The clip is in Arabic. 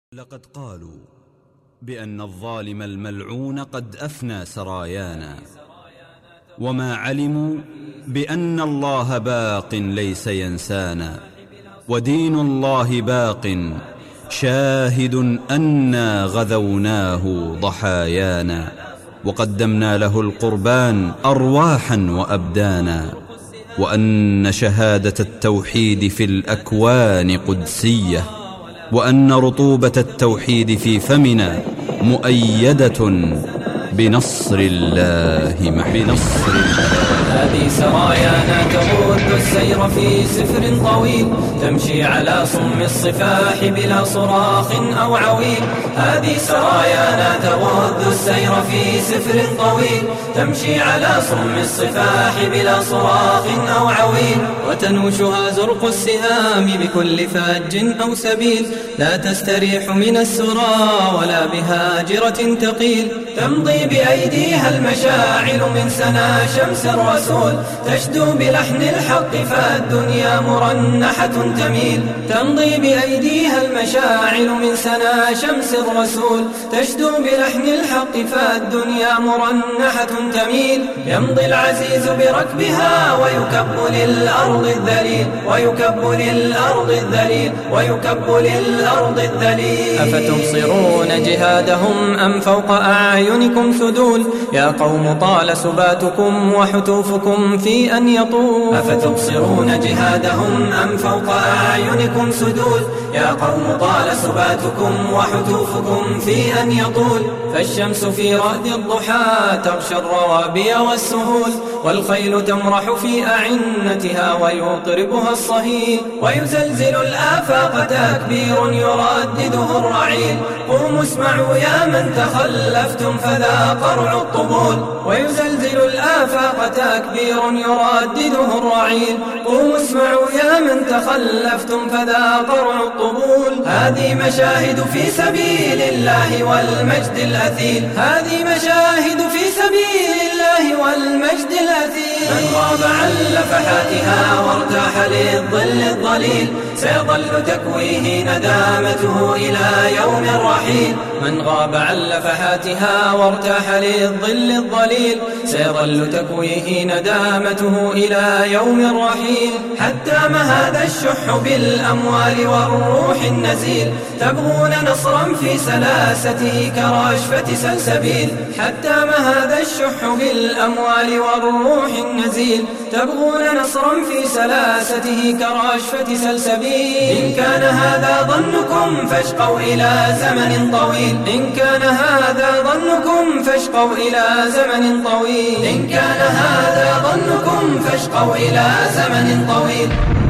لقد قالوا بأن الظالم الملعون قد أفنى سرايانا، وما علموا بأن الله باق ليس ينسانا، ودين الله باق شاهد أنا غذوناه ضحايانا، وقدمنا له القربان أرواحا وأبدانا، وأن شهادة التوحيد في الأكوان قدسية، وأن رطوبة التوحيد في فمنا مؤيدة بنصر الله بنصر الله. هذه سرايانا تغد السير في سفر طويل، تمشي على صم الصفاح بلا صراخ أو عويل. هذه سرايانا تغد السير في سفر طويل، تمشي على صم الصفاح بلا صراخ أو عويل. وتنوشها زرق السهام بكل فاج أو سبيل، لا تستريح من السرى ولا بهاجرة تقيل. تمضي بأيديها المشاعل من سنا شمس الرسول، تشدو بلحن الحق فالدنيا مرنحة تميل. تمضي بأيديها المشاعل من سنا شمس الرسول، تشدو بلحن الحق فالدنيا مرنحة تميل. يمضي العزيز بركبها ويكب للأرض الذليل، ويكب للأرض الذليل، ويكب للأرض الذليل. أفتبصرون جهادهم أم فوق أعينكم سدول؟ يا قوم طال سباتكم وحتوفكم في أن يطول. أفتبصرون جهادهم أم فوق أعينكم سدول؟ يا قوم طال سباتكم وحتوفكم في أن يطول. فالشمس في رأد الضحى تغشى الروابي والسهول، والخيل تمرح في أعنتها ويطربها الصهيل. ويزلزل الآفاق تكبير يردده الرعيل، قوموا اسمعوا يا من تخلفتم فذا قرع الطبول. ويزلزل الآفاق تكبير يردده الرعيل، قوموا اسمعوا يا من تخلفتم فذا قرع الطبول. هذه مشاهد في سبيل الله والمجد الأثيل، هذه مشاهد في سبيل الله والمجد الأثيل. من غاب عن لفحاتها وارتاح للظل الظليل، سيظل تكويه ندامته إلى يوم الرحيل. من غاب عن لفحاتها وارتاح للظل الظليل، سيظل تكويه ندامته إلى يوم الرحيل. حتى ما هذا الشح بالأموال والروح النزيل، تبغون نصرا في سلاسته كراشفة سلسبيل. حتى ما هذا الشح بالأموال والروح النزيل، تبغون نصرا في سلاسته كراشفة سلسبيل. إن كان هذا ظنكم فاشقوا إلى زمن طويل، إن كان هذا ظنكم فاشقوا إلى زمن طويل، إن كان هذا ظنكم فاشقوا إلى زمن طويل.